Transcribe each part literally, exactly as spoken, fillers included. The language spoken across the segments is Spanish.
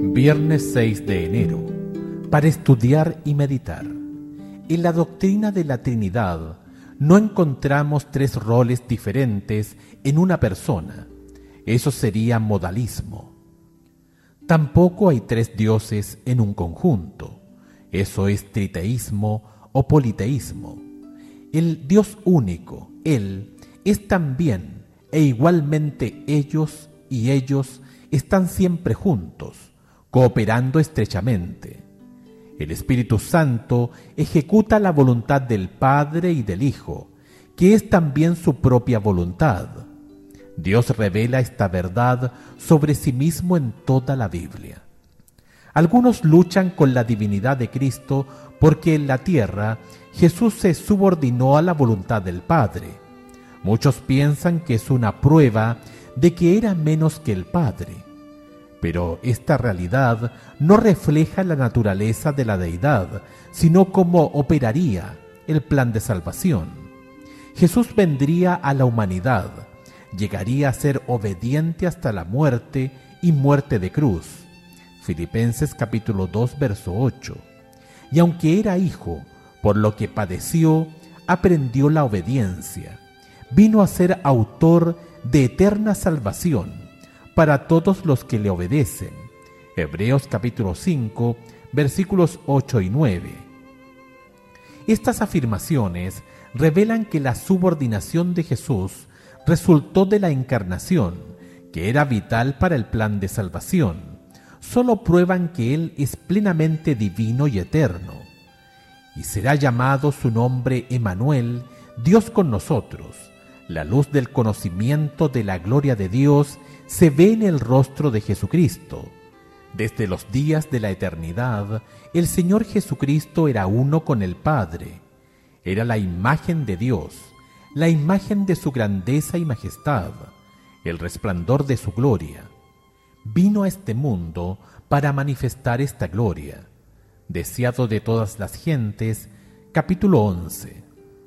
Viernes seis de enero, para estudiar y meditar. En la doctrina de la Trinidad no encontramos tres roles diferentes en una persona. Eso sería modalismo. Tampoco hay tres dioses en un conjunto. Eso es triteísmo o politeísmo. El Dios único, Él, es también e igualmente ellos y ellos están siempre juntos, cooperando estrechamente. El Espíritu Santo ejecuta la voluntad del Padre y del Hijo, que es también su propia voluntad. Dios revela esta verdad sobre sí mismo en toda la Biblia. Algunos luchan con la divinidad de Cristo porque en la tierra Jesús se subordinó a la voluntad del Padre. Muchos piensan que es una prueba de que era menos que el Padre. Pero esta realidad no refleja la naturaleza de la deidad, sino cómo operaría el plan de salvación. Jesús vendría a la humanidad, llegaría a ser obediente hasta la muerte y muerte de cruz. Filipenses capítulo dos, verso ocho. Y aunque era hijo, por lo que padeció, aprendió la obediencia. Vino a ser autor de eterna salvación para todos los que le obedecen. Hebreos capítulo cinco, versículos ocho y nueve. Estas afirmaciones revelan que la subordinación de Jesús resultó de la encarnación, que era vital para el plan de salvación. Solo prueban que Él es plenamente divino y eterno. Y será llamado su nombre Emmanuel, Dios con nosotros. La luz del conocimiento de la gloria de Dios se ve en el rostro de Jesucristo. Desde los días de la eternidad, el Señor Jesucristo era uno con el Padre. Era la imagen de Dios, la imagen de su grandeza y majestad, el resplandor de su gloria. Vino a este mundo para manifestar esta gloria. Deseado de todas las gentes, capítulo once.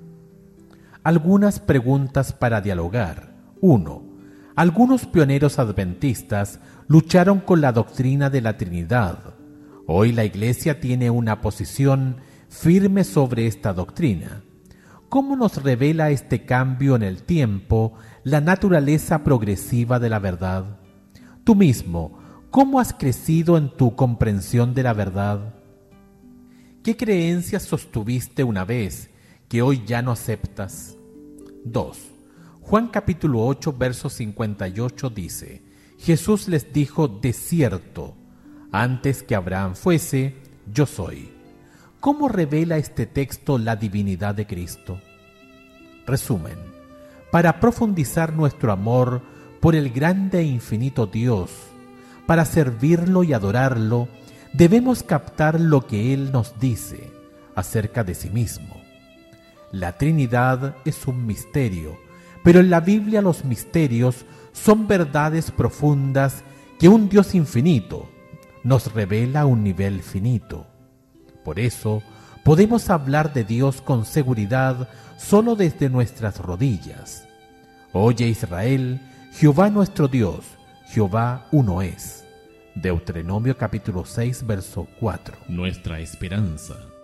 Algunas preguntas para dialogar. uno. Algunos pioneros adventistas lucharon con la doctrina de la Trinidad. Hoy la Iglesia tiene una posición firme sobre esta doctrina. ¿Cómo nos revela este cambio en el tiempo la naturaleza progresiva de la verdad? Tú mismo, ¿cómo has crecido en tu comprensión de la verdad? ¿Qué creencias sostuviste una vez que hoy ya no aceptas? dos. Juan capítulo ocho, verso cincuenta y ocho dice: Jesús les dijo de cierto, antes que Abraham fuese, yo soy. ¿Cómo revela este texto la divinidad de Cristo? Resumen: para profundizar nuestro amor por el grande e infinito Dios, para servirlo y adorarlo, debemos captar lo que Él nos dice acerca de sí mismo. La Trinidad es un misterio, pero en la Biblia los misterios son verdades profundas que un Dios infinito nos revela a un nivel finito. Por eso, podemos hablar de Dios con seguridad solo desde nuestras rodillas. Oye Israel, Jehová nuestro Dios, Jehová uno es. Deuteronomio capítulo seis, verso cuatro. Nuestra esperanza